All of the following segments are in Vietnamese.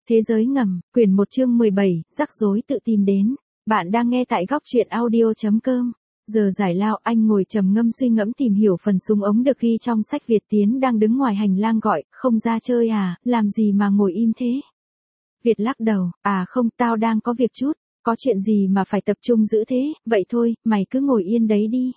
Thế giới ngầm, quyển 1 chương 17, rắc rối tự tìm đến. Bạn đang nghe tại góc truyện audio.com. Giờ giải lao, anh ngồi trầm ngâm suy ngẫm tìm hiểu phần súng ống được ghi trong sách Việt Tiến đang đứng ngoài hành lang gọi, không ra chơi à, làm gì mà ngồi im thế? Việt lắc đầu, à không, tao đang có việc chút, có chuyện gì mà phải tập trung giữ thế, vậy thôi, mày cứ ngồi yên đấy đi.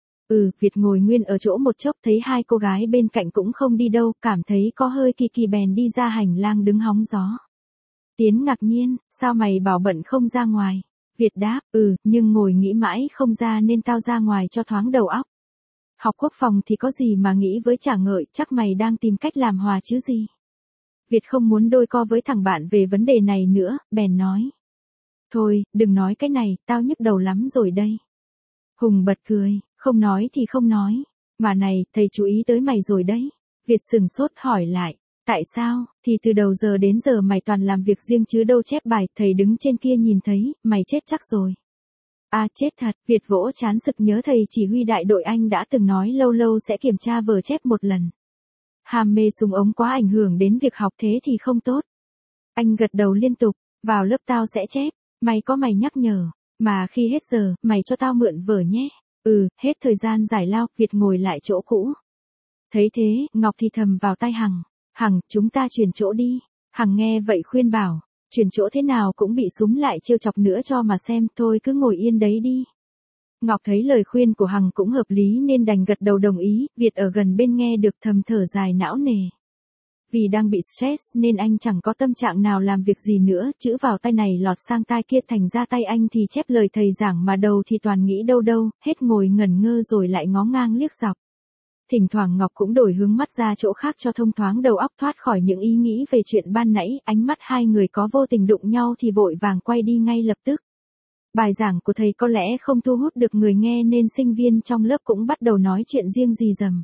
Việt ngồi nguyên ở chỗ một chốc thấy hai cô gái bên cạnh cũng không đi đâu, cảm thấy có hơi kỳ kỳ bèn đi ra hành lang đứng hóng gió. Tiến ngạc nhiên, sao mày bảo bận không ra ngoài? Việt đáp, nhưng ngồi nghĩ mãi không ra nên tao ra ngoài cho thoáng đầu óc. Học quốc phòng thì có gì mà nghĩ với trả ngợi, chắc mày đang tìm cách làm hòa chứ gì. Việt không muốn đôi co với thằng bạn về vấn đề này nữa, bèn nói. Thôi, đừng nói cái này, tao nhức đầu lắm rồi đây. Hùng bật cười, không nói thì không nói. Mà này, thầy chú ý tới mày rồi đấy. Việt sửng sốt hỏi lại. Tại sao, thì từ đầu giờ đến giờ mày toàn làm việc riêng chứ đâu chép bài, thầy đứng trên kia nhìn thấy, mày chết chắc rồi. À chết thật, Việt vỗ trán sực nhớ thầy chỉ huy đại đội anh đã từng nói lâu lâu sẽ kiểm tra vở chép một lần. Ham mê súng ống quá ảnh hưởng đến việc học thế thì không tốt. Anh gật đầu liên tục, vào lớp tao sẽ chép, mày nhắc nhở, mà khi hết giờ, mày cho tao mượn vở nhé. Hết thời gian giải lao, Việt ngồi lại chỗ cũ. Thấy thế, Ngọc thì thầm vào tai Hằng. Hằng, chúng ta chuyển chỗ đi. Hằng nghe vậy khuyên bảo, chuyển chỗ thế nào cũng bị súm lại trêu chọc nữa cho mà xem, thôi cứ ngồi yên đấy đi. Ngọc thấy lời khuyên của Hằng cũng hợp lý nên đành gật đầu đồng ý, Việt ở gần bên nghe được thầm thở dài não nề. Vì đang bị stress nên anh chẳng có tâm trạng nào làm việc gì nữa, chữ vào tay này lọt sang tai kia thành ra tay anh thì chép lời thầy giảng mà đầu thì toàn nghĩ đâu, hết ngồi ngẩn ngơ rồi lại ngó ngang liếc dọc. Thỉnh thoảng Ngọc cũng đổi hướng mắt ra chỗ khác cho thông thoáng đầu óc thoát khỏi những ý nghĩ về chuyện ban nãy, ánh mắt hai người có vô tình đụng nhau thì vội vàng quay đi ngay lập tức. Bài giảng của thầy có lẽ không thu hút được người nghe nên sinh viên trong lớp cũng bắt đầu nói chuyện riêng rì rầm.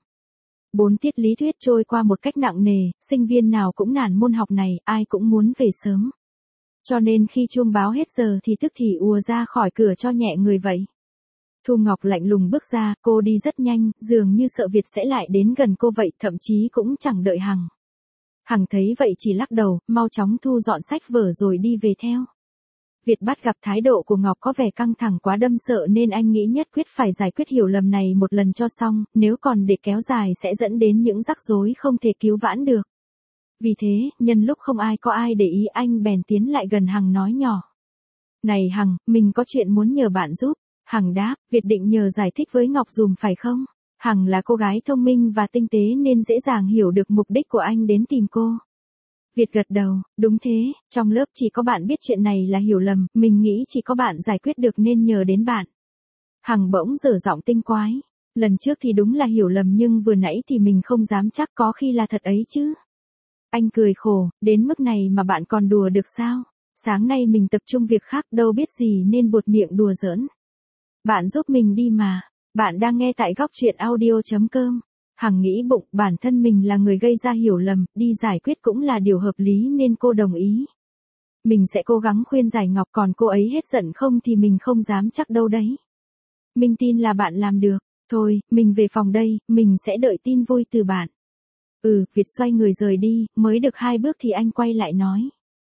4 tiết lý thuyết trôi qua một cách nặng nề, sinh viên nào cũng nản môn học này, ai cũng muốn về sớm. Cho nên khi chuông báo hết giờ thì tức thì ùa ra khỏi cửa cho nhẹ người vậy. Thu Ngọc lạnh lùng bước ra, cô đi rất nhanh, dường như sợ Việt sẽ lại đến gần cô vậy, thậm chí cũng chẳng đợi Hằng. Hằng thấy vậy chỉ lắc đầu, mau chóng thu dọn sách vở rồi đi về theo. Việt bắt gặp thái độ của Ngọc có vẻ căng thẳng quá đâm sợ nên anh nghĩ nhất quyết phải giải quyết hiểu lầm này một lần cho xong, nếu còn để kéo dài sẽ dẫn đến những rắc rối không thể cứu vãn được. Vì thế, nhân lúc không có ai để ý anh bèn tiến lại gần Hằng nói nhỏ. Này Hằng, mình có chuyện muốn nhờ bạn giúp. Hằng đáp, Việt định nhờ giải thích với Ngọc dùm phải không? Hằng là cô gái thông minh và tinh tế nên dễ dàng hiểu được mục đích của anh đến tìm cô. Việt gật đầu, đúng thế, trong lớp chỉ có bạn biết chuyện này là hiểu lầm, mình nghĩ chỉ có bạn giải quyết được nên nhờ đến bạn. Hằng bỗng dở giọng tinh quái, lần trước thì đúng là hiểu lầm nhưng vừa nãy thì mình không dám chắc có khi là thật ấy chứ. Anh cười khổ, đến mức này mà bạn còn đùa được sao? Sáng nay mình tập trung việc khác đâu biết gì nên buột miệng đùa giỡn. Bạn giúp mình đi mà, bạn đang nghe tại góc truyện audio.com. Hằng nghĩ bụng bản thân mình là người gây ra hiểu lầm, đi giải quyết cũng là điều hợp lý nên cô đồng ý. Mình sẽ cố gắng khuyên giải Ngọc còn cô ấy hết giận không thì mình không dám chắc đâu đấy. Mình tin là bạn làm được, thôi, mình về phòng đây, mình sẽ đợi tin vui từ bạn. Việt xoay người rời đi, mới được 2 bước thì anh quay lại nói.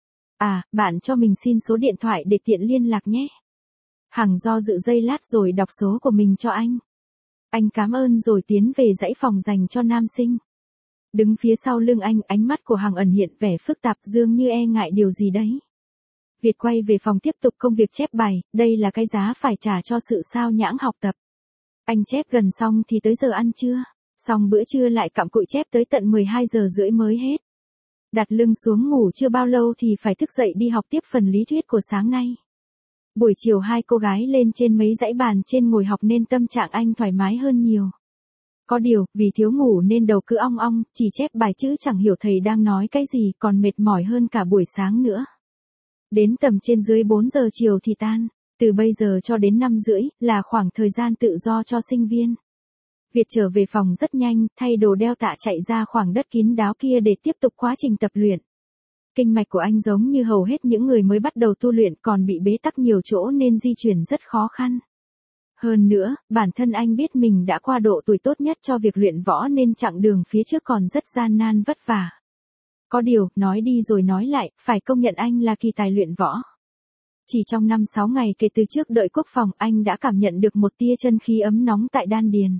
Bạn cho mình xin số điện thoại để tiện liên lạc nhé. Hằng do dự giây lát rồi đọc số của mình cho anh. Anh cảm ơn rồi tiến về dãy phòng dành cho nam sinh. Đứng phía sau lưng anh, ánh mắt của Hằng ẩn hiện vẻ phức tạp dường như e ngại điều gì đấy. Việt quay về phòng tiếp tục công việc chép bài, đây là cái giá phải trả cho sự sao nhãng học tập. Anh chép gần xong thì tới giờ ăn trưa, xong bữa trưa lại cặm cụi chép tới tận 12 giờ rưỡi mới hết. Đặt lưng xuống ngủ chưa bao lâu thì phải thức dậy đi học tiếp phần lý thuyết của sáng nay. Buổi chiều hai cô gái lên trên mấy dãy bàn trên ngồi học nên tâm trạng anh thoải mái hơn nhiều. Có điều, vì thiếu ngủ nên đầu cứ ong ong, chỉ chép bài chữ chẳng hiểu thầy đang nói cái gì còn mệt mỏi hơn cả buổi sáng nữa. Đến tầm trên dưới 4 giờ chiều thì tan, từ bây giờ cho đến 5 rưỡi là khoảng thời gian tự do cho sinh viên. Việt trở về phòng rất nhanh, thay đồ đeo tạ chạy ra khoảng đất kín đáo kia để tiếp tục quá trình tập luyện. Kinh mạch của anh giống như hầu hết những người mới bắt đầu tu luyện còn bị bế tắc nhiều chỗ nên di chuyển rất khó khăn. Hơn nữa, bản thân anh biết mình đã qua độ tuổi tốt nhất cho việc luyện võ nên chặng đường phía trước còn rất gian nan vất vả. Có điều, nói đi rồi nói lại, phải công nhận anh là kỳ tài luyện võ. Chỉ trong 5-6 ngày kể từ trước đợi quốc phòng anh đã cảm nhận được một tia chân khí ấm nóng tại đan điền.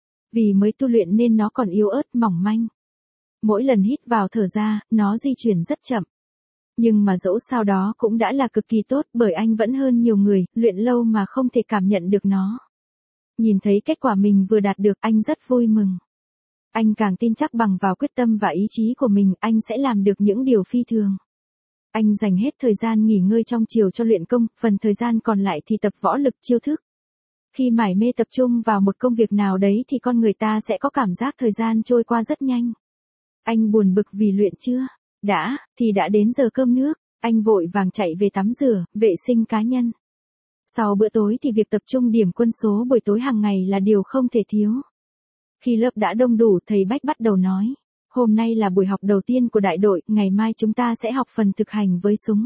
Vì mới tu luyện nên nó còn yếu ớt mỏng manh. Mỗi lần hít vào thở ra, nó di chuyển rất chậm. Nhưng mà dẫu sao đó cũng đã là cực kỳ tốt bởi anh vẫn hơn nhiều người, luyện lâu mà không thể cảm nhận được nó. Nhìn thấy kết quả mình vừa đạt được anh rất vui mừng. Anh càng tin chắc bằng vào quyết tâm và ý chí của mình anh sẽ làm được những điều phi thường. Anh dành hết thời gian nghỉ ngơi trong chiều cho luyện công, phần thời gian còn lại thì tập võ lực chiêu thức. Khi mải mê tập trung vào một công việc nào đấy thì con người ta sẽ có cảm giác thời gian trôi qua rất nhanh. Anh buồn bực vì luyện chưa? Thì đã đến giờ cơm nước, anh vội vàng chạy về tắm rửa, vệ sinh cá nhân. Sau bữa tối thì việc tập trung điểm quân số buổi tối hàng ngày là điều không thể thiếu. Khi lớp đã đông đủ, thầy Bách bắt đầu nói. Hôm nay là buổi học đầu tiên của đại đội, ngày mai chúng ta sẽ học phần thực hành với súng.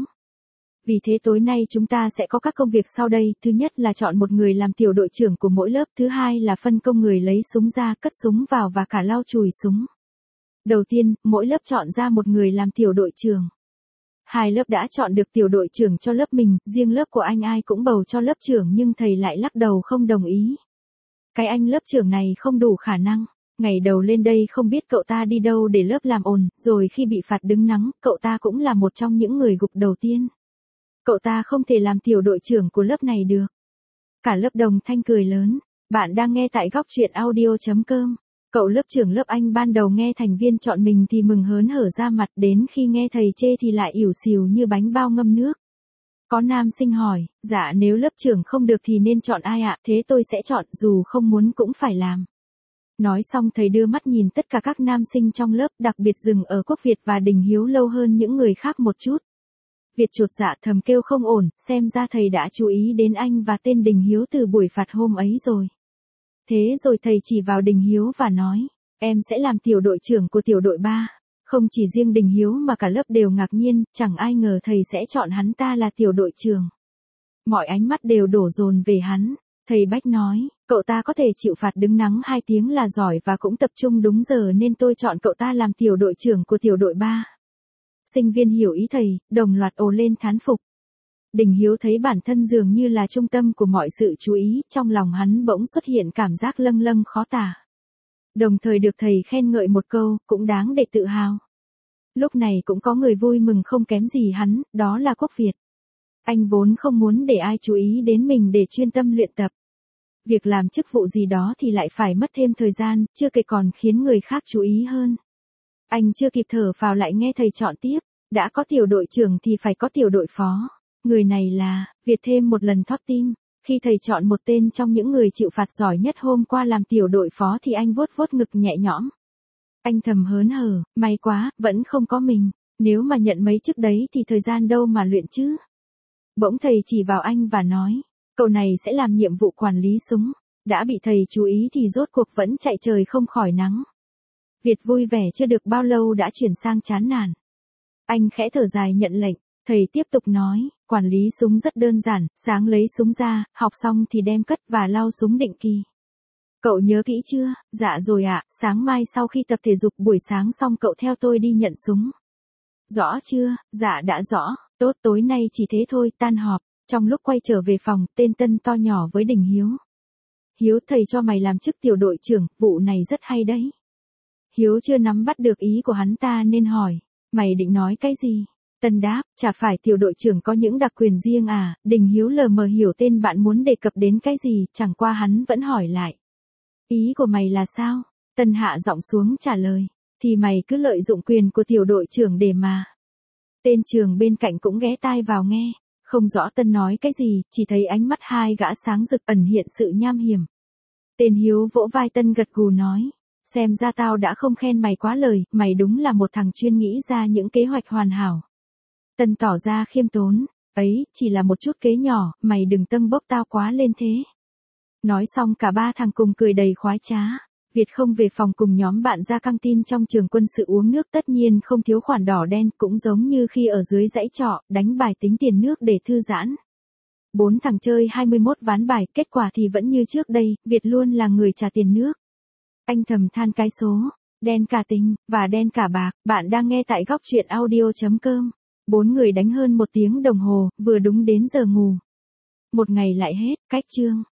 Vì thế tối nay chúng ta sẽ có các công việc sau đây, thứ nhất là chọn một người làm tiểu đội trưởng của mỗi lớp, thứ hai là phân công người lấy súng ra, cất súng vào và cả lau chùi súng. Đầu tiên, mỗi lớp chọn ra một người làm tiểu đội trưởng. Hai lớp đã chọn được tiểu đội trưởng cho lớp mình, riêng lớp của anh ai cũng bầu cho lớp trưởng nhưng thầy lại lắc đầu không đồng ý. Cái anh lớp trưởng này không đủ khả năng. Ngày đầu lên đây không biết cậu ta đi đâu để lớp làm ồn, rồi khi bị phạt đứng nắng, cậu ta cũng là một trong những người gục đầu tiên. Cậu ta không thể làm tiểu đội trưởng của lớp này được. Cả lớp đồng thanh cười lớn. Bạn đang nghe tại góc truyện audio.com. Cậu lớp trưởng lớp Anh ban đầu nghe thành viên chọn mình thì mừng hớn hở ra mặt, đến khi nghe thầy chê thì lại ỉu xìu như bánh bao ngâm nước. Có nam sinh hỏi, dạ nếu lớp trưởng không được thì nên chọn ai ạ? Thế tôi sẽ chọn, dù không muốn cũng phải làm. Nói xong thầy đưa mắt nhìn tất cả các nam sinh trong lớp, đặc biệt dừng ở Quốc Việt và Đình Hiếu lâu hơn những người khác một chút. Việt chột dạ thầm kêu không ổn, xem ra thầy đã chú ý đến anh và tên Đình Hiếu từ buổi phạt hôm ấy rồi. Thế rồi thầy chỉ vào Đình Hiếu và nói, em sẽ làm tiểu đội trưởng của tiểu đội 3. Không chỉ riêng Đình Hiếu mà cả lớp đều ngạc nhiên, chẳng ai ngờ thầy sẽ chọn hắn ta là tiểu đội trưởng. Mọi ánh mắt đều đổ dồn về hắn. Thầy Bách nói, cậu ta có thể chịu phạt đứng nắng 2 tiếng là giỏi và cũng tập trung đúng giờ nên tôi chọn cậu ta làm tiểu đội trưởng của tiểu đội 3. Sinh viên hiểu ý thầy, đồng loạt ồ lên thán phục. Đình Hiếu thấy bản thân dường như là trung tâm của mọi sự chú ý, trong lòng hắn bỗng xuất hiện cảm giác lâng lâng khó tả. Đồng thời được thầy khen ngợi một câu, cũng đáng để tự hào. Lúc này cũng có người vui mừng không kém gì hắn, đó là Quốc Việt. Anh vốn không muốn để ai chú ý đến mình để chuyên tâm luyện tập. Việc làm chức vụ gì đó thì lại phải mất thêm thời gian, chưa kể còn khiến người khác chú ý hơn. Anh chưa kịp thở phào lại nghe thầy chọn tiếp, đã có tiểu đội trưởng thì phải có tiểu đội phó. Người này là, Việt thêm một lần thót tim, khi thầy chọn một tên trong những người chịu phạt giỏi nhất hôm qua làm tiểu đội phó thì anh vuốt vuốt ngực nhẹ nhõm. Anh thầm hớn hở, may quá, vẫn không có mình, nếu mà nhận mấy chức đấy thì thời gian đâu mà luyện chứ. Bỗng thầy chỉ vào anh và nói, cậu này sẽ làm nhiệm vụ quản lý súng, đã bị thầy chú ý thì rốt cuộc vẫn chạy trời không khỏi nắng. Việt vui vẻ chưa được bao lâu đã chuyển sang chán nản. Anh khẽ thở dài nhận lệnh, thầy tiếp tục nói, quản lý súng rất đơn giản, sáng lấy súng ra, học xong thì đem cất và lau súng định kỳ. Cậu nhớ kỹ chưa? Dạ rồi ạ, sáng mai sau khi tập thể dục buổi sáng xong cậu theo tôi đi nhận súng. Rõ chưa? Dạ đã rõ, tốt tối nay chỉ thế thôi, tan họp. Trong lúc quay trở về phòng, tên Tân to nhỏ với Đình Hiếu. Hiếu thầy cho mày làm chức tiểu đội trưởng, vụ này rất hay đấy. Hiếu chưa nắm bắt được ý của hắn ta nên hỏi, mày định nói cái gì? Tân đáp, chả phải tiểu đội trưởng có những đặc quyền riêng à? Đình Hiếu lờ mờ hiểu tên bạn muốn đề cập đến cái gì, chẳng qua hắn vẫn hỏi lại. Ý của mày là sao? Tân hạ giọng xuống trả lời, thì mày cứ lợi dụng quyền của tiểu đội trưởng để mà. Tên trường bên cạnh cũng ghé tai vào nghe, không rõ Tân nói cái gì, chỉ thấy ánh mắt hai gã sáng rực ẩn hiện sự nham hiểm. Tên Hiếu vỗ vai Tân gật gù nói, xem ra tao đã không khen mày quá lời, mày đúng là một thằng chuyên nghĩ ra những kế hoạch hoàn hảo. Tân tỏ ra khiêm tốn, ấy, chỉ là một chút kế nhỏ, mày đừng tâng bốc tao quá lên thế. Nói xong cả ba thằng cùng cười đầy khoái trá. Việt không về phòng cùng nhóm bạn ra căng tin trong trường quân sự uống nước, tất nhiên không thiếu khoản đỏ đen, cũng giống như khi ở dưới dãy trọ, đánh bài tính tiền nước để thư giãn. 4 thằng chơi 21 ván bài, kết quả thì vẫn như trước đây, Việt luôn là người trả tiền nước. Anh thầm than cái số, đen cả tình, và đen cả bạc. Bạn đang nghe tại góc truyện audio.com. 4 người đánh hơn 1 tiếng đồng hồ, vừa đúng đến giờ ngủ. Một ngày lại hết, cách chương.